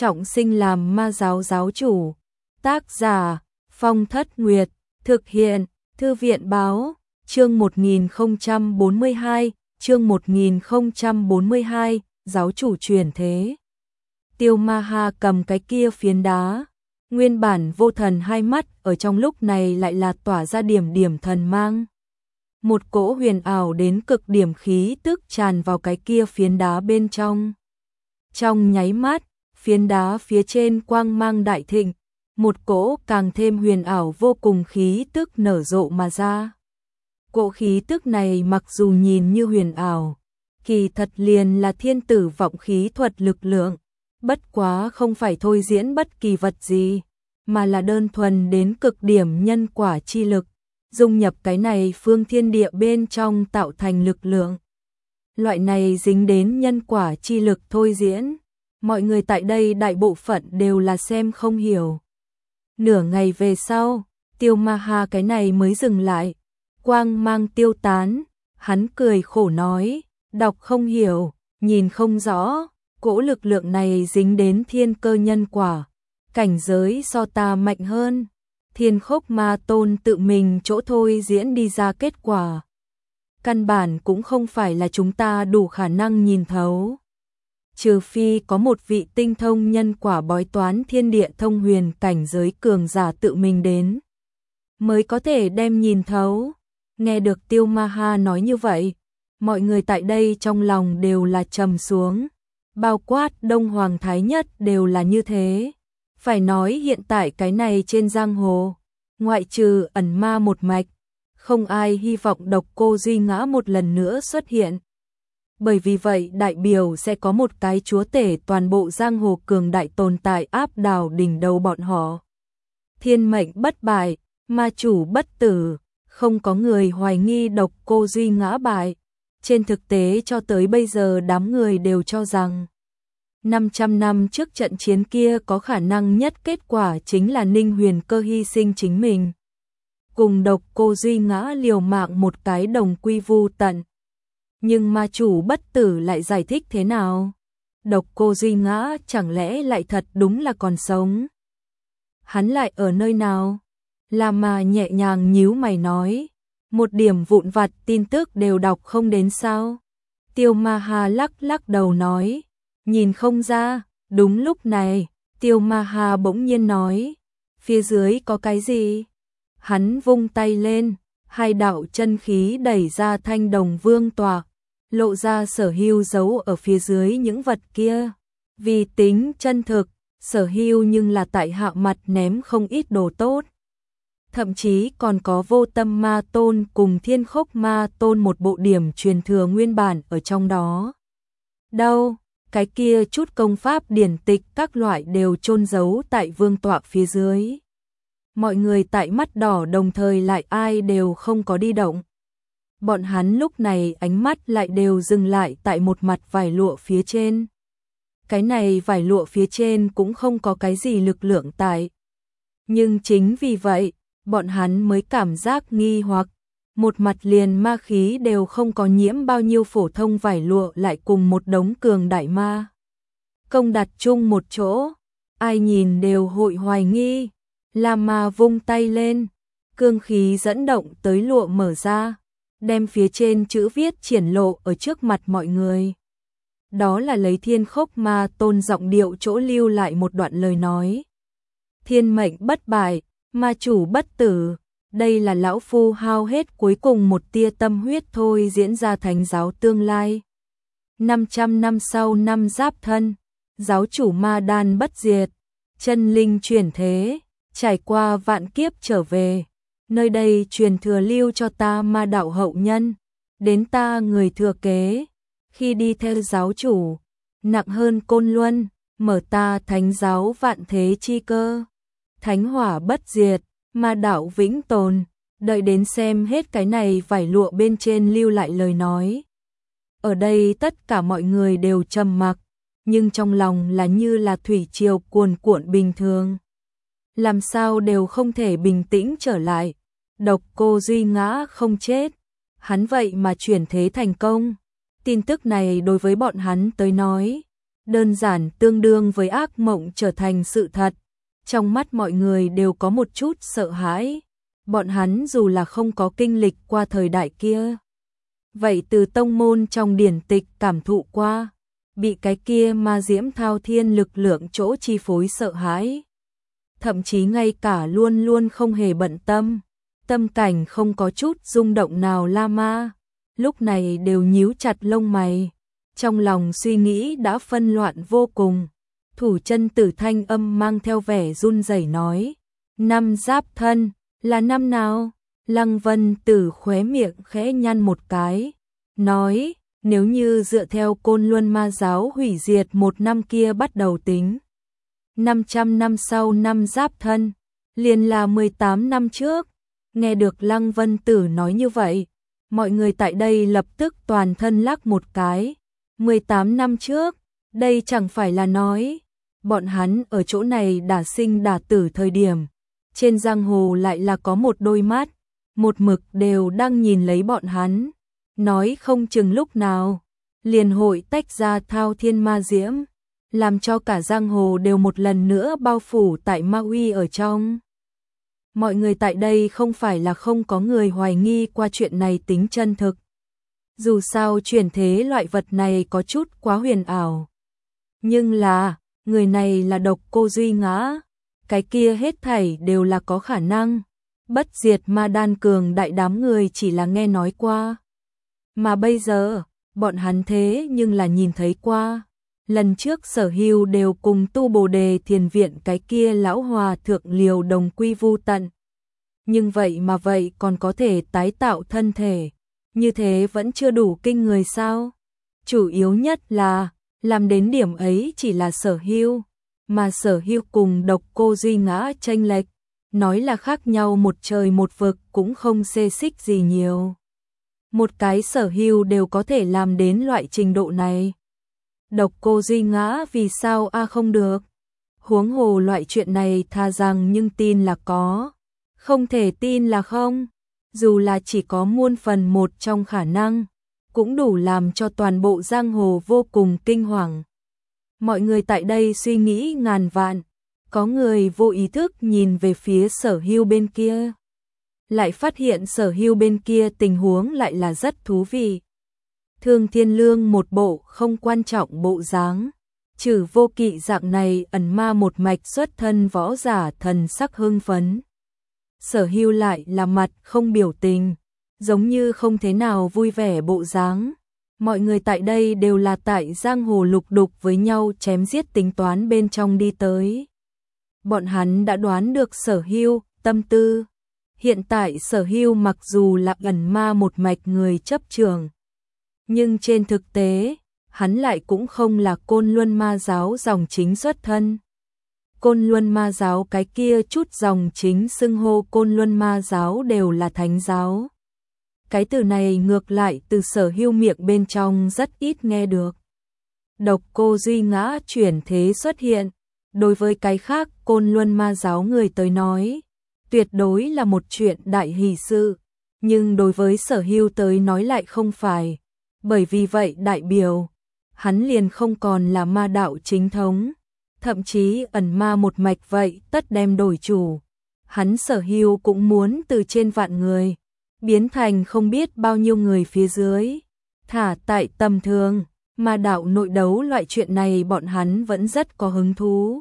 trọng sinh làm ma giáo giáo chủ. Tác giả Phong Thất Nguyệt. Thực hiện Thư viện Báo. Chương 1042. Chương 1042. Giáo chủ chuyển thế. Tiêu Ma Ha cầm cái kia phiến đá. Nguyên bản vô thần hai mắt ở trong lúc này lại là tỏa ra điểm điểm thần mang. Một cỗ huyền ảo đến cực điểm khí tức tràn vào cái kia phiến đá bên trong. Trong nháy mắt, phiến đá phía trên quang mang đại thịnh, một cỗ càng thêm huyền ảo vô cùng khí tức nở rộ mà ra. Cỗ khí tức này mặc dù nhìn như huyền ảo, kỳ thật liền là thiên tử vọng khí thuật lực lượng, bất quá không phải thôi diễn bất kỳ vật gì, mà là đơn thuần đến cực điểm nhân quả chi lực, dung nhập cái này phương thiên địa bên trong tạo thành lực lượng. Loại này dính đến nhân quả chi lực thôi diễn, mọi người tại đây đại bộ phận đều là xem không hiểu. Nửa ngày về sau, Tiêu Ma Ha cái này mới dừng lại, quang mang tiêu tán, hắn cười khổ nói, đọc không hiểu, nhìn không rõ, cỗ lực lượng này dính đến thiên cơ nhân quả, cảnh giới so ta mạnh hơn, Thiên Khốc Ma Tôn tự mình chỗ thôi diễn đi ra kết quả. Căn bản cũng không phải là chúng ta đủ khả năng nhìn thấu. Trừ phi có một vị tinh thông nhân quả bói toán thiên địa thông huyền cảnh giới cường giả tự mình đến, mới có thể đem nhìn thấu. Nghe được Tiêu Ma Ha nói như vậy, mọi người tại đây trong lòng đều là trầm xuống, bao quát Đông Hoàng Thái Nhất đều là như thế. Phải nói hiện tại cái này trên giang hồ, ngoại trừ ẩn ma một mạch, không ai hy vọng Độc Cô Duy Ngã một lần nữa xuất hiện. Bởi vì vậy đại biểu sẽ có một cái chúa tể toàn bộ giang hồ cường đại tồn tại áp đảo đỉnh đầu bọn họ. Thiên mệnh bất bại, ma chủ bất tử, không có người hoài nghi Độc Cô Duy Ngã bại. Trên thực tế cho tới bây giờ đám người đều cho rằng 500 năm trước trận chiến kia có khả năng nhất kết quả chính là Ninh Huyền Cơ hy sinh chính mình, cùng Độc Cô Duy Ngã liều mạng một cái đồng quy vu tận. Nhưng ma chủ bất tử lại giải thích thế nào? Độc Cô Duy Ngã chẳng lẽ lại thật đúng là còn sống? Hắn lại ở nơi nào? La Ma nhẹ nhàng nhíu mày nói, một điểm vụn vặt tin tức đều đọc không đến sao? Tiêu Ma Ha lắc lắc đầu nói, nhìn không ra. Đúng lúc này, Tiêu Ma Ha bỗng nhiên nói, phía dưới có cái gì? Hắn vung tay lên, hai đạo chân khí đẩy ra thanh đồng vương tọa, lộ ra Sở Hưu giấu ở phía dưới những vật kia. Vì tính chân thực, Sở Hưu nhưng là tại hạ mặt ném không ít đồ tốt. Thậm chí còn có Vô Tâm Ma Tôn cùng Thiên Khốc Ma Tôn một bộ điểm truyền thừa nguyên bản ở trong đó. Đâu, cái kia chút công pháp điển tịch các loại đều chôn giấu tại vương tọa phía dưới. Mọi người tại mắt đỏ đồng thời lại ai đều không có đi động. Bọn hắn lúc này ánh mắt lại đều dừng lại tại một mặt vải lụa phía trên. Cái này vải lụa phía trên cũng không có cái gì lực lượng tại. Nhưng chính vì vậy, bọn hắn mới cảm giác nghi hoặc, một mặt liền ma khí đều không có nhiễm bao nhiêu phổ thông vải lụa lại cùng một đống cường đại ma công đặt chung một chỗ, ai nhìn đều hội hoài nghi. La Ma vung tay lên, cương khí dẫn động tới lụa mở ra, đem phía trên chữ viết triển lộ ở trước mặt mọi người. Đó là lấy Thiên Khốc Ma Tôn giọng điệu chỗ lưu lại một đoạn lời nói. Thiên mệnh bất bại, ma chủ bất tử, đây là lão phu hao hết cuối cùng một tia tâm huyết thôi diễn ra thánh giáo tương lai. 500 năm sau năm Giáp Thân, giáo chủ Ma Đan bất diệt, chân linh chuyển thế, trải qua vạn kiếp trở về, nơi đây truyền thừa lưu cho ta ma đạo hậu nhân, đến ta người thừa kế, khi đi theo giáo chủ, nặng hơn Côn Luân, mở ta thánh giáo vạn thế chi cơ, thánh hỏa bất diệt, ma đạo vĩnh tồn. Đợi đến xem hết cái này vải lụa bên trên lưu lại lời nói. Ở đây tất cả mọi người đều trầm mặc, nhưng trong lòng là như là thủy triều cuồn cuộn bình thường. Làm sao đều không thể bình tĩnh trở lại. Độc Cô Duy Ngã không chết, hắn vậy mà chuyển thế thành công. Tin tức này đối với bọn hắn tới nói, đơn giản tương đương với ác mộng trở thành sự thật. Trong mắt mọi người đều có một chút sợ hãi. Bọn hắn dù là không có kinh lịch qua thời đại kia, vậy từ tông môn trong điển tịch cảm thụ qua, bị cái kia ma diễm thao thiên lực lượng chỗ chi phối sợ hãi. Thậm chí ngay cả luôn luôn không hề bận tâm, tâm cảnh không có chút rung động nào la ma, lúc này đều nhíu chặt lông mày, trong lòng suy nghĩ đã phân loạn vô cùng. Thủ chân Tử thanh âm mang theo vẻ run rẩy nói, năm Giáp Thân, là năm nào? Lăng Vân Tử khóe miệng khẽ nhăn một cái, nói, nếu như dựa theo Côn Luân Ma giáo hủy diệt một năm kia bắt đầu tính, 500 năm sau năm Giáp Thân, liền là 18 năm trước. Nghe được Lăng Vân Tử nói như vậy, mọi người tại đây lập tức toàn thân lắc một cái. 18 năm trước, đây chẳng phải là nói, bọn hắn ở chỗ này đả sinh đả tử thời điểm, trên giang hồ lại là có một đôi mắt, một mực đều đang nhìn lấy bọn hắn, nói không chừng lúc nào, liền hội tách ra thao thiên ma diễm, làm cho cả giang hồ đều một lần nữa bao phủ tại ma uy ở trong. Mọi người tại đây không phải là không có người hoài nghi qua chuyện này tính chân thực. Dù sao chuyển thế loại vật này có chút quá huyền ảo. Nhưng là, người này là Độc Cô Duy Ngã, cái kia hết thảy đều là có khả năng. Bất diệt ma đan cường đại đám người chỉ là nghe nói qua. Mà bây giờ, bọn hắn thế nhưng là nhìn thấy qua. Lần trước Sở Hưu đều cùng tu Bồ Đề Thiền Viện cái kia lão hòa thượng liều đồng quy vu tận. Nhưng vậy mà vậy còn có thể tái tạo thân thể. Như thế vẫn chưa đủ kinh người sao? Chủ yếu nhất là, làm đến điểm ấy chỉ là Sở Hưu. Mà Sở Hưu cùng Độc Cô Duy Ngã chênh lệch, nói là khác nhau một trời một vực cũng không xê xích gì nhiều. Một cái Sở Hưu đều có thể làm đến loại trình độ này. Độc Cô Duy Ngã vì sao không được? Huống hồ loại chuyện này tha rằng nhưng tin là có, không thể tin là không. Dù là chỉ có muôn phần một trong khả năng, cũng đủ làm cho toàn bộ giang hồ vô cùng kinh hoàng. Mọi người tại đây suy nghĩ ngàn vạn, có người vô ý thức nhìn về phía Sở Hưu bên kia. Lại phát hiện Sở Hưu bên kia tình huống lại là rất thú vị. Thương Thiên Lương một bộ không quan trọng bộ dáng, Trừ Vô Kỵ dạng này ẩn ma một mạch xuất thân võ giả thần sắc hưng phấn. Sở Hưu lại là mặt không biểu tình, giống như không thế nào vui vẻ bộ dáng. Mọi người tại đây đều là tại giang hồ lục đục với nhau chém giết tính toán bên trong đi tới. Bọn hắn đã đoán được Sở Hưu tâm tư. Hiện tại Sở Hưu mặc dù là ẩn ma một mạch người chấp trường, nhưng trên thực tế, hắn lại cũng không là Côn Luân Ma giáo dòng chính xuất thân. Côn Luân Ma giáo cái kia chút dòng chính xưng hô Côn Luân Ma giáo đều là thánh giáo. Cái từ này ngược lại từ Sở Hưu miệng bên trong rất ít nghe được. Độc Cô Duy Ngã chuyển thế xuất hiện, đối với cái khác Côn Luân Ma giáo người tới nói, tuyệt đối là một chuyện đại hỷ sự, nhưng đối với Sở Hưu tới nói lại không phải. Bởi vì vậy đại biểu, hắn liền không còn là ma đạo chính thống, thậm chí ẩn ma một mạch vậy tất đem đổi chủ. Hắn Sở Hưu cũng muốn từ trên vạn người, biến thành không biết bao nhiêu người phía dưới. Thả tại tầm thường, ma đạo nội đấu loại chuyện này bọn hắn vẫn rất có hứng thú.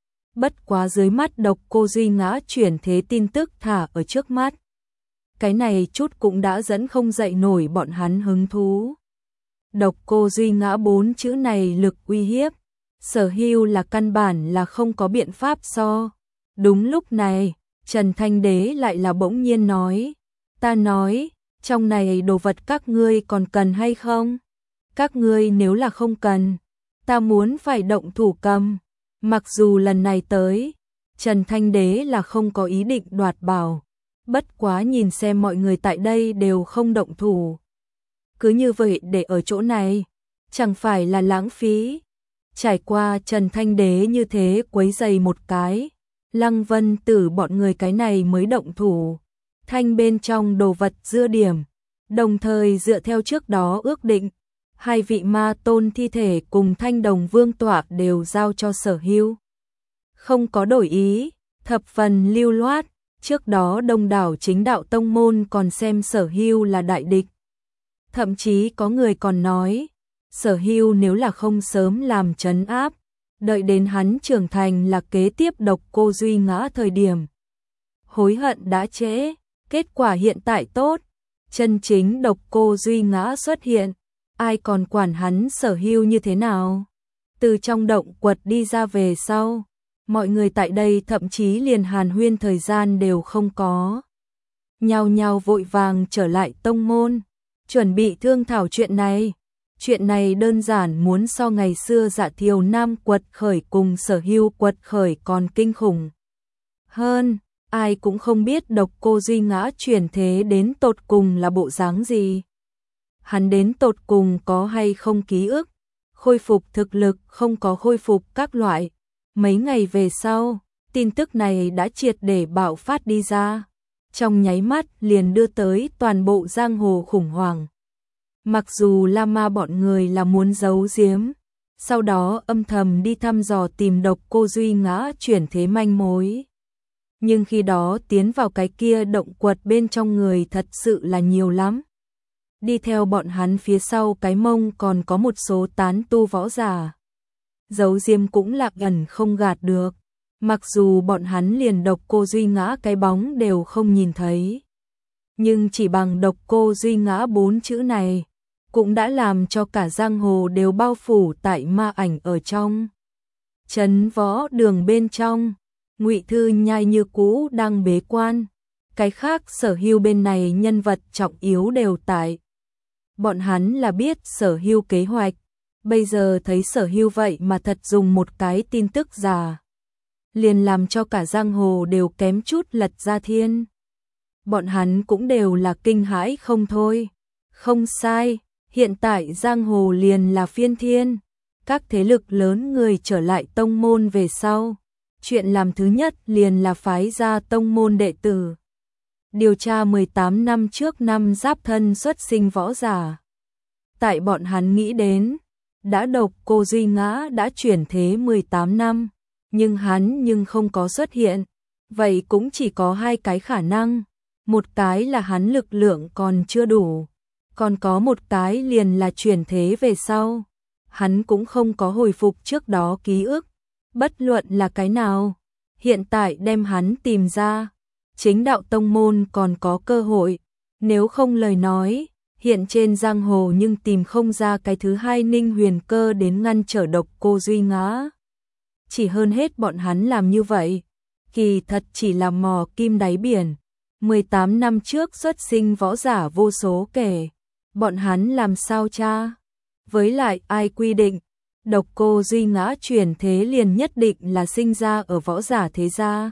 Bất quá dưới mắt Độc Cô Duy Ngã chuyển thế tin tức thả ở trước mắt. Cái này chút cũng đã dẫn không dậy nổi bọn hắn hứng thú. Độc Cô Duy Ngã 4 chữ này lực uy hiếp, Sở Hưu là căn bản là không có biện pháp so. Đúng lúc này, Trần Thanh Đế lại là bỗng nhiên nói, ta nói, trong này đồ vật các ngươi còn cần hay không? Các ngươi nếu là không cần, ta muốn phải động thủ cầm. Mặc dù lần này tới, Trần Thanh Đế là không có ý định đoạt bảo, bất quá nhìn xem mọi người tại đây đều không động thủ. Cứ như vậy để ở chỗ này, chẳng phải là lãng phí. Trải qua Trần Thanh Đế như thế quấy giày một cái, Lăng Vân Tử bọn người cái này mới động thủ. Thanh bên trong đồ vật dưa điểm, đồng thời dựa theo trước đó ước định, hai vị ma tôn thi thể cùng Thanh Đồng Vương tọa đều giao cho Sở Hưu. Không có đổi ý, thập phần lưu loát, trước đó đông đảo chính đạo tông môn còn xem Sở Hưu là đại địch. Thậm chí có người còn nói, Sở Hưu nếu là không sớm làm trấn áp, đợi đến hắn trưởng thành là kế tiếp Độc Cô Duy Ngã thời điểm. Hối hận đã trễ, kết quả hiện tại tốt, chân chính Độc Cô Duy Ngã xuất hiện, ai còn quản hắn Sở Hưu như thế nào. Từ trong động quật đi ra về sau, mọi người tại đây thậm chí liền hàn huyên thời gian đều không có. Nhao nhao vội vàng trở lại tông môn, chuẩn bị thương thảo chuyện này. Chuyện này đơn giản muốn so ngày xưa Dạ Thiều Nam quật khởi cùng Sở Hưu quật khởi còn kinh khủng hơn. Ai cũng không biết Độc Cô Duy Ngã chuyển thế đến tột cùng là bộ dáng gì. Hắn đến tột cùng có hay không ký ức, khôi phục thực lực không có khôi phục các loại. Mấy ngày về sau, tin tức này đã triệt để bạo phát đi ra. Trong nháy mắt liền đưa tới toàn bộ giang hồ khủng hoảng. Mặc dù La Ma bọn người là muốn giấu giếm, sau đó âm thầm đi thăm dò tìm Độc Cô Duy Ngã chuyển thế manh mối. Nhưng khi đó tiến vào cái kia động quật bên trong người thật sự là nhiều lắm. Đi theo bọn hắn phía sau cái mông còn có một số tán tu võ giả. Giấu diêm cũng lạc ẩn không gạt được. Mặc dù bọn hắn liền Độc Cô Duy Ngã cái bóng đều không nhìn thấy. Nhưng chỉ bằng Độc Cô Duy Ngã 4 chữ này, cũng đã làm cho cả giang hồ đều bao phủ tại ma ảnh ở trong. Trấn Võ Đường bên trong, Ngụy Thư Nhai như cũ đang bế quan. Cái khác Sở Hưu bên này nhân vật trọng yếu đều tại. Bọn hắn là biết Sở Hưu kế hoạch, bây giờ thấy Sở Hưu vậy mà thật dùng một cái tin tức giả, liền làm cho cả giang hồ đều kém chút lật ra thiên. Bọn hắn cũng đều là kinh hãi không thôi. Không sai, hiện tại giang hồ liền là phiên thiên. Các thế lực lớn người trở lại tông môn về sau, chuyện làm thứ nhất liền là phái ra tông môn đệ tử. Điều tra 18 năm trước năm Giáp Thân xuất sinh võ giả. Tại bọn hắn nghĩ đến, đã Độc Cô Duy Ngã đã chuyển thế 18 năm, nhưng hắn không có xuất hiện. Vậy cũng chỉ có hai cái khả năng. Một cái là hắn lực lượng còn chưa đủ, còn có một cái liền là chuyển thế về sau. Hắn cũng không có hồi phục trước đó ký ức. Bất luận là cái nào, hiện tại đem hắn tìm ra, chính đạo tông môn còn có cơ hội. Nếu không lời nói, hiện trên giang hồ nhưng tìm không ra cái thứ hai Ninh Huyền Cơ đến ngăn trở Độc Cô Duy Ngã. Chỉ hơn hết bọn hắn làm như vậy, kỳ thật chỉ là mò kim đáy biển. 18 năm trước xuất sinh võ giả vô số kể, bọn hắn làm sao cha? Với lại ai quy định, Độc Cô Duy Ngã chuyển thế liền nhất định là sinh ra ở võ giả thế gia?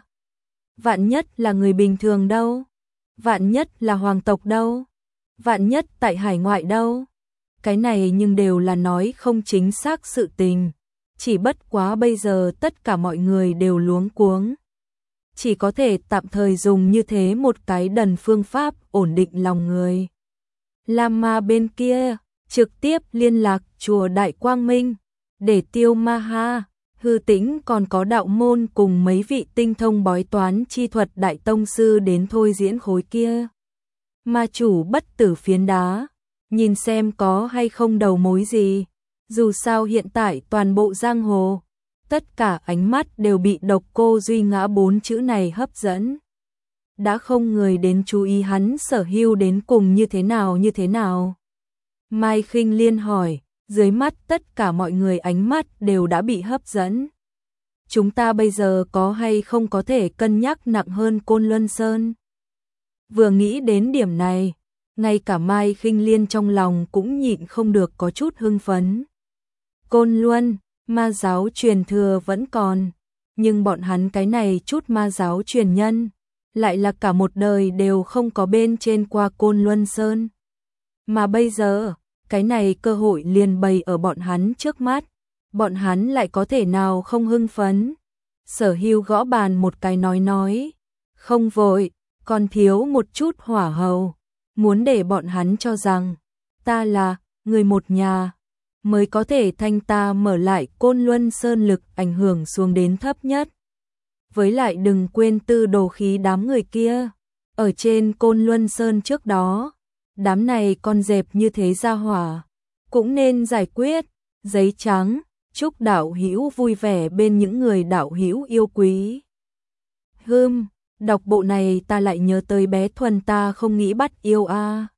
Vạn nhất là người bình thường đâu? Vạn nhất là hoàng tộc đâu? Vạn nhất tại hải ngoại đâu? Cái này nhưng đều là nói không chính xác sự tình. Chỉ bất quá bây giờ tất cả mọi người đều luống cuống. Chỉ có thể tạm thời dùng như thế một cái đần phương pháp ổn định lòng người. La Ma bên kia, trực tiếp liên lạc chùa Đại Quang Minh, để tiêu ma ha, Hư Tĩnh còn có đạo môn cùng mấy vị tinh thông bói toán chi thuật đại tông sư đến thôi diễn khối kia. Ma chủ bất tử phiến đá, nhìn xem có hay không đầu mối gì. Dù sao hiện tại toàn bộ giang hồ, tất cả ánh mắt đều bị Độc Cô Duy Ngã 4 chữ này hấp dẫn. Đã không người đến chú ý hắn Sở Hưu đến cùng như thế nào. Mai Khinh Liên hỏi, dưới mắt tất cả mọi người ánh mắt đều đã bị hấp dẫn. Chúng ta bây giờ có hay không có thể cân nhắc nặng hơn Côn Luân Sơn? Vừa nghĩ đến điểm này, ngay cả Mai Khinh Liên trong lòng cũng nhịn không được có chút hưng phấn. Côn Luân, ma giáo truyền thừa vẫn còn, nhưng bọn hắn cái này chút ma giáo truyền nhân, lại là cả một đời đều không có bên trên qua Côn Luân Sơn. Mà bây giờ, cái này cơ hội liền bày ở bọn hắn trước mắt, bọn hắn lại có thể nào không hưng phấn. Sở Hưu gõ bàn một cái nói, không vội, còn thiếu một chút hỏa hầu, muốn để bọn hắn cho rằng ta là người một nhà, mới có thể thanh ta mở lại Côn Luân Sơn lực ảnh hưởng xuống đến thấp nhất. Với lại đừng quên tư đồ khí đám người kia, ở trên Côn Luân Sơn trước đó, đám này con dẹp như thế ra hỏa, cũng nên giải quyết. Giấy trắng, chúc đạo hữu vui vẻ bên những người đạo hữu yêu quý. Đọc bộ này ta lại nhớ tới bé Thuần ta không nghĩ bắt yêu a.